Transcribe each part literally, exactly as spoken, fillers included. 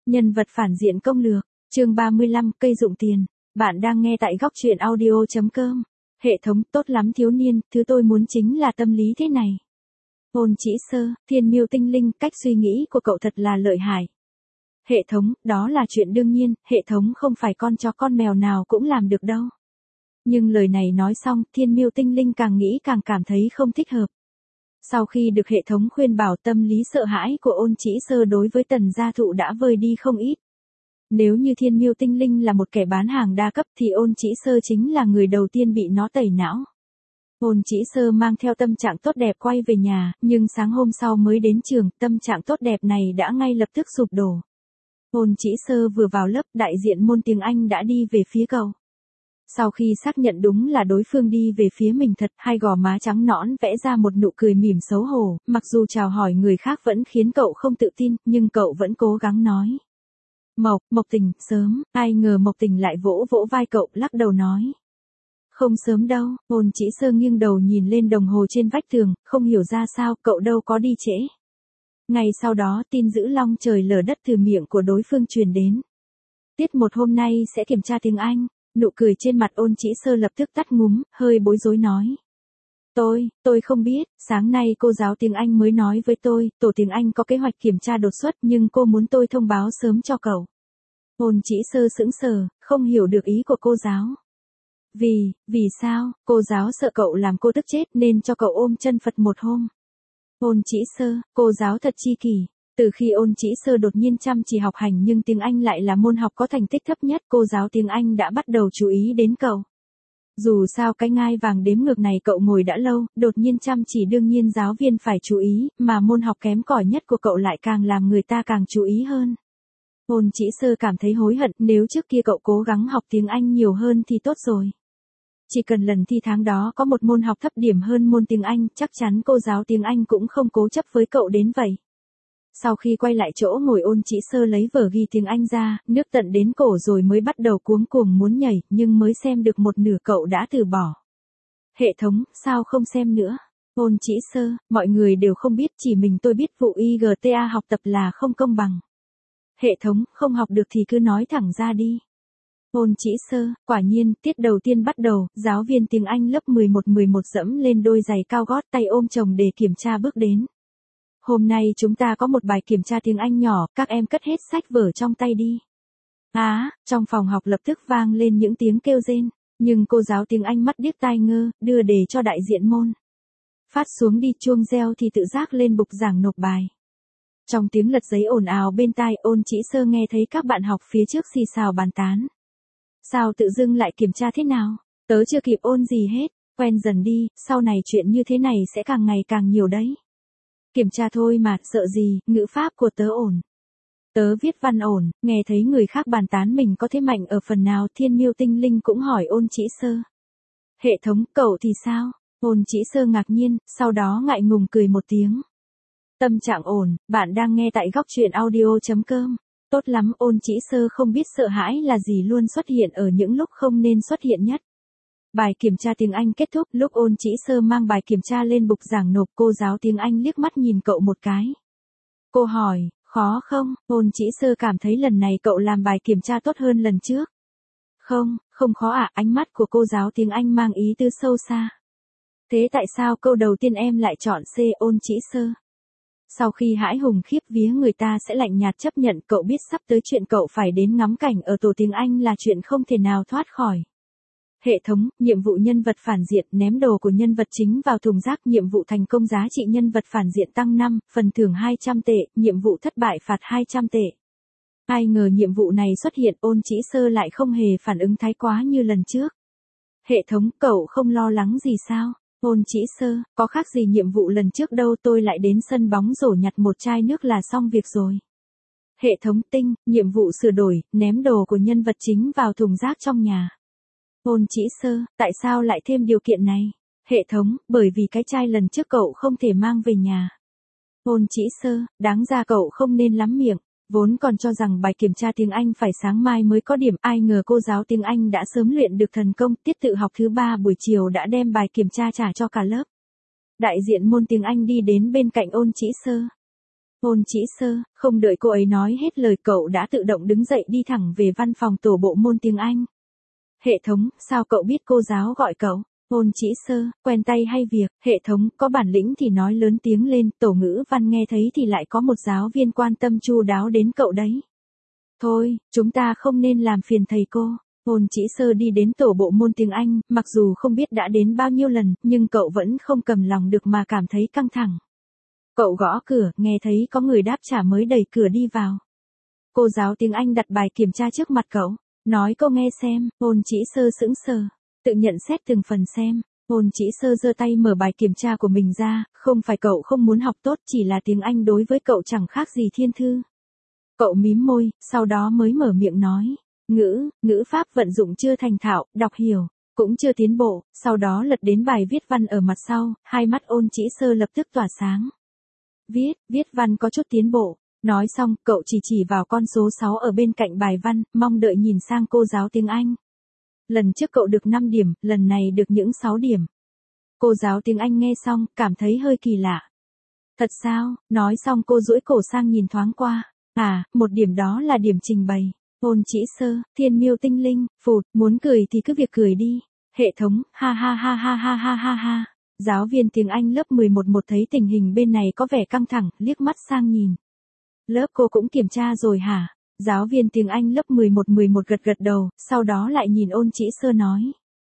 Nhân vật phản diện công lược, chương ba mươi lăm, cây dụng tiền. Bạn đang nghe tại góc truyện audio chấm com. Hệ thống, tốt lắm thiếu niên, thứ tôi muốn chính là tâm lý thế này. Ôn Chỉ Sơ, thiên miêu tinh linh, cách suy nghĩ của cậu thật là lợi hại. Hệ thống, đó là chuyện đương nhiên, hệ thống không phải con chó con mèo nào cũng làm được đâu. Nhưng lời này nói xong, thiên miêu tinh linh càng nghĩ càng cảm thấy không thích hợp. Sau khi được hệ thống khuyên bảo, tâm lý sợ hãi của Ôn Chỉ Sơ đối với Tần Gia Thụ đã vơi đi không ít. Nếu như thiên miêu tinh linh là một kẻ bán hàng đa cấp thì Ôn Chỉ Sơ chính là người đầu tiên bị nó tẩy não. Ôn Chỉ Sơ mang theo tâm trạng tốt đẹp quay về nhà, nhưng sáng hôm sau mới đến trường, tâm trạng tốt đẹp này đã ngay lập tức sụp đổ. Ôn Chỉ Sơ vừa vào lớp, đại diện môn tiếng Anh đã đi về phía cậu. Sau khi xác nhận đúng là đối phương đi về phía mình thật, hai gò má trắng nõn vẽ ra một nụ cười mỉm xấu hổ, mặc dù chào hỏi người khác vẫn khiến cậu không tự tin, nhưng cậu vẫn cố gắng nói. Mộc, Mộc Tình, sớm, ai ngờ Mộc Tình lại vỗ vỗ vai cậu, lắc đầu nói. Không sớm đâu, Ôn Chỉ Sơ nghiêng đầu nhìn lên đồng hồ trên vách tường, không hiểu ra sao, cậu đâu có đi trễ. Ngày sau đó tin dữ long trời lở đất từ miệng của đối phương truyền đến. Tiết một hôm nay sẽ kiểm tra tiếng Anh. Nụ cười trên mặt Ôn Chỉ Sơ lập tức tắt ngúm, hơi bối rối nói. Tôi, tôi không biết, sáng nay cô giáo tiếng Anh mới nói với tôi, tổ tiếng Anh có kế hoạch kiểm tra đột xuất nhưng cô muốn tôi thông báo sớm cho cậu. Ôn Chỉ Sơ sững sờ, không hiểu được ý của cô giáo. Vì, vì sao, cô giáo sợ cậu làm cô tức chết nên cho cậu ôm chân Phật một hôm. Ôn Chỉ Sơ, cô giáo thật chi kỷ. Từ khi Ôn Chỉ Sơ đột nhiên chăm chỉ học hành nhưng tiếng Anh lại là môn học có thành tích thấp nhất, cô giáo tiếng Anh đã bắt đầu chú ý đến cậu. Dù sao cái ngai vàng đếm ngược này cậu ngồi đã lâu, đột nhiên chăm chỉ đương nhiên giáo viên phải chú ý, mà môn học kém cỏi nhất của cậu lại càng làm người ta càng chú ý hơn. Ôn Chỉ Sơ cảm thấy hối hận, nếu trước kia cậu cố gắng học tiếng Anh nhiều hơn thì tốt rồi. Chỉ cần lần thi tháng đó có một môn học thấp điểm hơn môn tiếng Anh, chắc chắn cô giáo tiếng Anh cũng không cố chấp với cậu đến vậy. Sau khi quay lại chỗ ngồi, Ôn Chỉ Sơ lấy vở ghi tiếng Anh ra, nước tận đến cổ rồi mới bắt đầu cuống cuồng muốn nhảy, nhưng mới xem được một nửa cậu đã từ bỏ. Hệ thống, sao không xem nữa? Ôn Chỉ Sơ, mọi người đều không biết, chỉ mình tôi biết vụ i giê tê a học tập là không công bằng. Hệ thống, không học được thì cứ nói thẳng ra đi. Ôn Chỉ Sơ, quả nhiên, tiết đầu tiên bắt đầu, giáo viên tiếng Anh lớp mười một mười một dẫm lên đôi giày cao gót, tay ôm chồng để kiểm tra bước đến. Hôm nay chúng ta có một bài kiểm tra tiếng Anh nhỏ, các em cất hết sách vở trong tay đi. Á, à, trong phòng học lập tức vang lên những tiếng kêu rên, nhưng cô giáo tiếng Anh mắt điếc tai ngơ, đưa đề cho đại diện môn. Phát xuống đi, chuông reo thì tự giác lên bục giảng nộp bài. Trong tiếng lật giấy ồn ào bên tai, Ôn Chỉ Sơ nghe thấy các bạn học phía trước xì xào bàn tán. Sao tự dưng lại kiểm tra thế nào? Tớ chưa kịp ôn gì hết, quen dần đi, sau này chuyện như thế này sẽ càng ngày càng nhiều đấy. Kiểm tra thôi mà, sợ gì, ngữ pháp của tớ ổn. Tớ viết văn ổn, nghe thấy người khác bàn tán mình có thế mạnh ở phần nào, thiên miêu tinh linh cũng hỏi Ôn Chỉ Sơ. Hệ thống, cậu thì sao? Ôn Chỉ Sơ ngạc nhiên, sau đó ngại ngùng cười một tiếng. Tâm trạng ổn, bạn đang nghe tại góc truyện audio chấm com. Tốt lắm, Ôn Chỉ Sơ không biết sợ hãi là gì luôn xuất hiện ở những lúc không nên xuất hiện nhất. Bài kiểm tra tiếng Anh kết thúc, lúc Ôn Chỉ Sơ mang bài kiểm tra lên bục giảng nộp, cô giáo tiếng Anh liếc mắt nhìn cậu một cái. Cô hỏi, khó không? Ôn Chỉ Sơ cảm thấy lần này cậu làm bài kiểm tra tốt hơn lần trước. Không, không khó ạ, à, ánh mắt của cô giáo tiếng Anh mang ý tư sâu xa. Thế tại sao câu đầu tiên em lại chọn C? Ôn Chỉ Sơ. Sau khi hãi hùng khiếp vía người ta sẽ lạnh nhạt chấp nhận, cậu biết sắp tới chuyện cậu phải đến ngắm cảnh ở tổ tiếng Anh là chuyện không thể nào thoát khỏi. Hệ thống, nhiệm vụ nhân vật phản diện, ném đồ của nhân vật chính vào thùng rác, nhiệm vụ thành công giá trị nhân vật phản diện tăng năm, phần thưởng hai trăm tệ, nhiệm vụ thất bại phạt hai trăm tệ. Ai ngờ nhiệm vụ này xuất hiện, Ôn Chỉ Sơ lại không hề phản ứng thái quá như lần trước. Hệ thống, cậu không lo lắng gì sao? Ôn Chỉ Sơ, có khác gì nhiệm vụ lần trước đâu, tôi lại đến sân bóng rổ nhặt một chai nước là xong việc rồi. Hệ thống tinh, nhiệm vụ sửa đổi, ném đồ của nhân vật chính vào thùng rác trong nhà. Ôn Chỉ Sơ, tại sao lại thêm điều kiện này? Hệ thống, bởi vì cái chai lần trước cậu không thể mang về nhà. Ôn Chỉ Sơ, đáng ra cậu không nên lắm miệng, vốn còn cho rằng bài kiểm tra tiếng Anh phải sáng mai mới có điểm, ai ngờ cô giáo tiếng Anh đã sớm luyện được thần công, tiết tự học thứ ba buổi chiều đã đem bài kiểm tra trả cho cả lớp. Đại diện môn tiếng Anh đi đến bên cạnh Ôn Chỉ Sơ. Ôn Chỉ Sơ, không đợi cô ấy nói hết lời cậu đã tự động đứng dậy đi thẳng về văn phòng tổ bộ môn tiếng Anh. Hệ thống, sao cậu biết cô giáo gọi cậu? Ôn Chỉ Sơ, quen tay hay việc? Hệ thống, có bản lĩnh thì nói lớn tiếng lên, tổ ngữ văn nghe thấy thì lại có một giáo viên quan tâm chu đáo đến cậu đấy. Thôi, chúng ta không nên làm phiền thầy cô. Ôn Chỉ Sơ đi đến tổ bộ môn tiếng Anh, mặc dù không biết đã đến bao nhiêu lần, nhưng cậu vẫn không cầm lòng được mà cảm thấy căng thẳng. Cậu gõ cửa, nghe thấy có người đáp trả mới đẩy cửa đi vào. Cô giáo tiếng Anh đặt bài kiểm tra trước mặt cậu, nói cô nghe xem. Ôn Chỉ Sơ sững sờ, tự nhận xét từng phần xem. Ôn Chỉ Sơ giơ tay mở bài kiểm tra của mình ra, không phải cậu không muốn học tốt, chỉ là tiếng Anh đối với cậu chẳng khác gì thiên thư. Cậu mím môi, sau đó mới mở miệng nói. Ngữ, ngữ pháp vận dụng chưa thành thạo, đọc hiểu, cũng chưa tiến bộ, sau đó lật đến bài viết văn ở mặt sau, hai mắt Ôn Chỉ Sơ lập tức tỏa sáng. Viết, viết văn có chút tiến bộ. Nói xong, cậu chỉ chỉ vào con số sáu ở bên cạnh bài văn, mong đợi nhìn sang cô giáo tiếng Anh. Lần trước cậu được năm điểm, lần này được những sáu điểm. Cô giáo tiếng Anh nghe xong, cảm thấy hơi kỳ lạ. Thật sao? Nói xong cô duỗi cổ sang nhìn thoáng qua. À, một điểm đó là điểm trình bày. Ôn Chỉ Sơ, thiên miêu tinh linh, phụt, muốn cười thì cứ việc cười đi. Hệ thống, ha ha ha ha ha ha ha ha. Giáo viên tiếng Anh lớp mười một một thấy tình hình bên này có vẻ căng thẳng, liếc mắt sang nhìn. Lớp cô cũng kiểm tra rồi hả? Giáo viên tiếng Anh lớp mười một mười một gật gật đầu, sau đó lại nhìn Ôn Chỉ Sơ nói.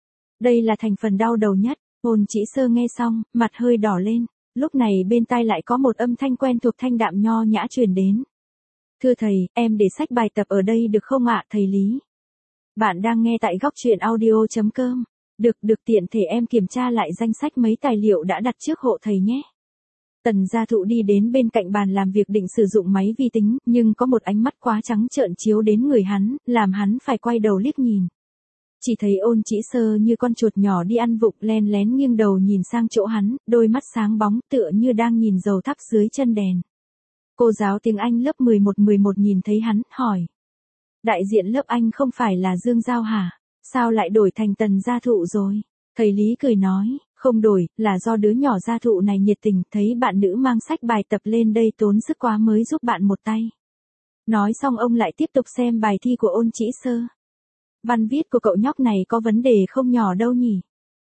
Đây là thành phần đau đầu nhất. Ôn Chỉ Sơ nghe xong, mặt hơi đỏ lên. Lúc này bên tai lại có một âm thanh quen thuộc thanh đạm nho nhã truyền đến. Thưa thầy, em để sách bài tập ở đây được không ạ, thầy Lý? Bạn đang nghe tại góc truyện audio chấm com. Được, được, tiện thể em kiểm tra lại danh sách mấy tài liệu đã đặt trước hộ thầy nhé. Tần Gia Thụ đi đến bên cạnh bàn làm việc định sử dụng máy vi tính, nhưng có một ánh mắt quá trắng trợn chiếu đến người hắn, làm hắn phải quay đầu liếc nhìn. Chỉ thấy Ôn Chỉ Sơ như con chuột nhỏ đi ăn vụng, len lén nghiêng đầu nhìn sang chỗ hắn, đôi mắt sáng bóng tựa như đang nhìn dầu thắp dưới chân đèn. Cô giáo tiếng Anh lớp mười một mười một nhìn thấy hắn, hỏi. Đại diện lớp Anh không phải là Dương Giao hả? Sao lại đổi thành Tần Gia Thụ rồi? Thầy Lý cười nói, không đổi, là do đứa nhỏ Gia Thụ này nhiệt tình, thấy bạn nữ mang sách bài tập lên đây tốn sức quá mới giúp bạn một tay. Nói xong ông lại tiếp tục xem bài thi của Ôn Chỉ Sơ. Văn viết của cậu nhóc này có vấn đề không nhỏ đâu nhỉ?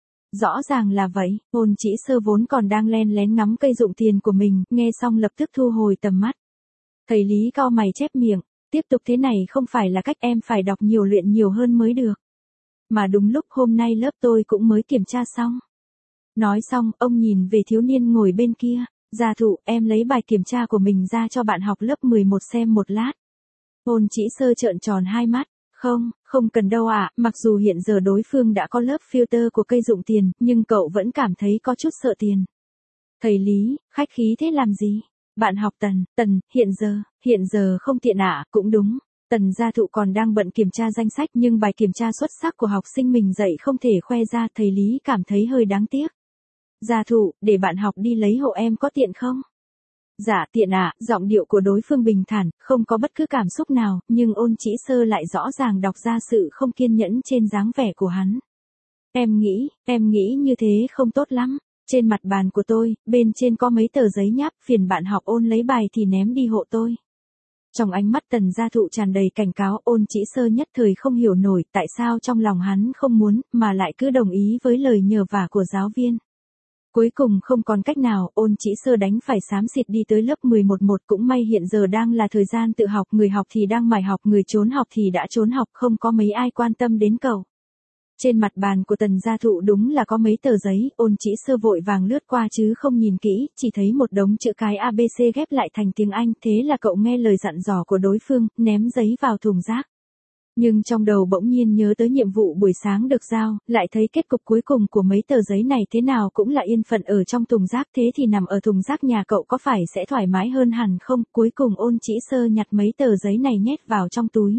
Rõ ràng là vậy, Ôn Chỉ Sơ vốn còn đang len lén ngắm cây dụng tiền của mình, nghe xong lập tức thu hồi tầm mắt. Thầy Lý cau mày chép miệng, tiếp tục thế này không phải là cách, em phải đọc nhiều luyện nhiều hơn mới được. Mà đúng lúc hôm nay lớp tôi cũng mới kiểm tra xong. Nói xong, ông nhìn về thiếu niên ngồi bên kia. Gia Thụ, em lấy bài kiểm tra của mình ra cho bạn học lớp mười một xem một lát. Ôn Chỉ Sơ trợn tròn hai mắt. Không, không cần đâu ạ, à. Mặc dù hiện giờ đối phương đã có lớp filter của cây dụng tiền, nhưng cậu vẫn cảm thấy có chút sợ tiền. Thầy Lý, khách khí thế làm gì? Bạn học Tần, Tần, hiện giờ, hiện giờ không tiện ạ, à, cũng đúng. Tần Gia Thụ còn đang bận kiểm tra danh sách nhưng bài kiểm tra xuất sắc của học sinh mình dạy không thể khoe ra, thầy Lý cảm thấy hơi đáng tiếc. Gia Thụ, để bạn học đi lấy hộ em có tiện không? Dạ tiện ạ, à, giọng điệu của đối phương bình thản, không có bất cứ cảm xúc nào, nhưng Ôn Chỉ Sơ lại rõ ràng đọc ra sự không kiên nhẫn trên dáng vẻ của hắn. Em nghĩ, em nghĩ như thế không tốt lắm. Trên mặt bàn của tôi, bên trên có mấy tờ giấy nháp, phiền bạn học ôn lấy bài thì ném đi hộ tôi. Trong ánh mắt Tần Gia Thụ tràn đầy cảnh cáo, Ôn Chỉ Sơ nhất thời không hiểu nổi tại sao trong lòng hắn không muốn, mà lại cứ đồng ý với lời nhờ vả của giáo viên. Cuối cùng không còn cách nào, Ôn Chỉ Sơ đánh phải xám xịt đi tới lớp mười một một, cũng may hiện giờ đang là thời gian tự học, người học thì đang mải học, người trốn học thì đã trốn học, không có mấy ai quan tâm đến cậu. Trên mặt bàn của Tần Gia Thụ đúng là có mấy tờ giấy, Ôn Chỉ Sơ vội vàng lướt qua chứ không nhìn kỹ, chỉ thấy một đống chữ cái a bê xê ghép lại thành tiếng Anh, thế là cậu nghe lời dặn dò của đối phương, ném giấy vào thùng rác. Nhưng trong đầu bỗng nhiên nhớ tới nhiệm vụ buổi sáng được giao, lại thấy kết cục cuối cùng của mấy tờ giấy này thế nào cũng là yên phận ở trong thùng rác, thế thì nằm ở thùng rác nhà cậu có phải sẽ thoải mái hơn hẳn không? Cuối cùng Ôn Chỉ Sơ nhặt mấy tờ giấy này nhét vào trong túi.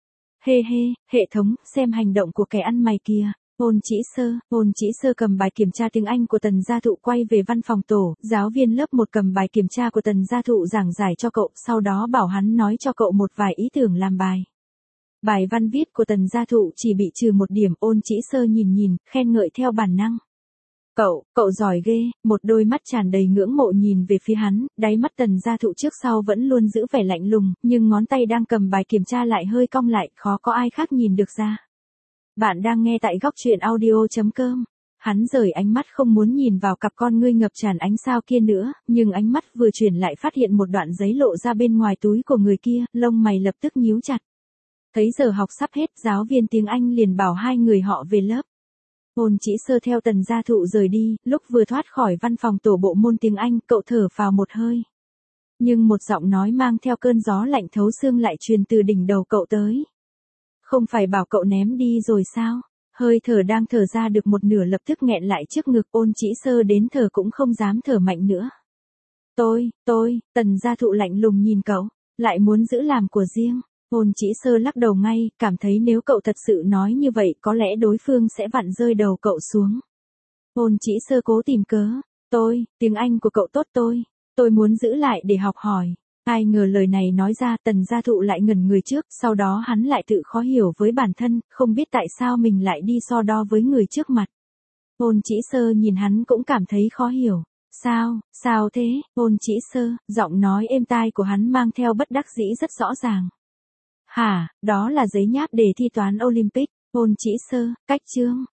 Hê hê, hệ thống, xem hành động của kẻ ăn mày kia. Ôn Chỉ Sơ, Ôn Chỉ Sơ cầm bài kiểm tra tiếng Anh của Tần Gia Thụ quay về văn phòng tổ, giáo viên lớp một cầm bài kiểm tra của Tần Gia Thụ giảng giải cho cậu, sau đó bảo hắn nói cho cậu một vài ý tưởng làm bài. Bài văn viết của Tần Gia Thụ chỉ bị trừ một điểm, Ôn Chỉ Sơ nhìn nhìn, khen ngợi theo bản năng. Cậu, cậu giỏi ghê, một đôi mắt tràn đầy ngưỡng mộ nhìn về phía hắn, đáy mắt Tần Gia Thụ trước sau vẫn luôn giữ vẻ lạnh lùng, nhưng ngón tay đang cầm bài kiểm tra lại hơi cong lại, khó có ai khác nhìn được ra. Bạn đang nghe tại góc truyện audio.com. Hắn rời ánh mắt không muốn nhìn vào cặp con ngươi ngập tràn ánh sao kia nữa, nhưng ánh mắt vừa chuyển lại phát hiện một đoạn giấy lộ ra bên ngoài túi của người kia, lông mày lập tức nhíu chặt. Thấy giờ học sắp hết, giáo viên tiếng Anh liền bảo hai người họ về lớp. Ôn Chỉ Sơ theo Tần Gia Thụ rời đi, lúc vừa thoát khỏi văn phòng tổ bộ môn tiếng Anh, cậu thở phào một hơi. Nhưng một giọng nói mang theo cơn gió lạnh thấu xương lại truyền từ đỉnh đầu cậu tới. Không phải bảo cậu ném đi rồi sao? Hơi thở đang thở ra được một nửa lập tức nghẹn lại trước ngực, Ôn Chỉ Sơ đến thở cũng không dám thở mạnh nữa. Tôi, tôi, Tần Gia Thụ lạnh lùng nhìn cậu, lại muốn giữ làm của riêng. Ôn Chỉ Sơ lắc đầu ngay, cảm thấy nếu cậu thật sự nói như vậy có lẽ đối phương sẽ vặn rơi đầu cậu xuống. Ôn Chỉ Sơ cố tìm cớ, tôi, tiếng Anh của cậu tốt tôi, tôi muốn giữ lại để học hỏi. Ai ngờ lời này nói ra Tần Gia Thụ lại ngẩn người trước, sau đó hắn lại tự khó hiểu với bản thân, không biết tại sao mình lại đi so đo với người trước mặt. Ôn Chỉ Sơ nhìn hắn cũng cảm thấy khó hiểu. Sao, sao thế, Ôn Chỉ Sơ, giọng nói êm tai của hắn mang theo bất đắc dĩ rất rõ ràng. Hả, đó là giấy nháp đề thi toán Olympic, Ôn Chỉ Sơ, cách chương.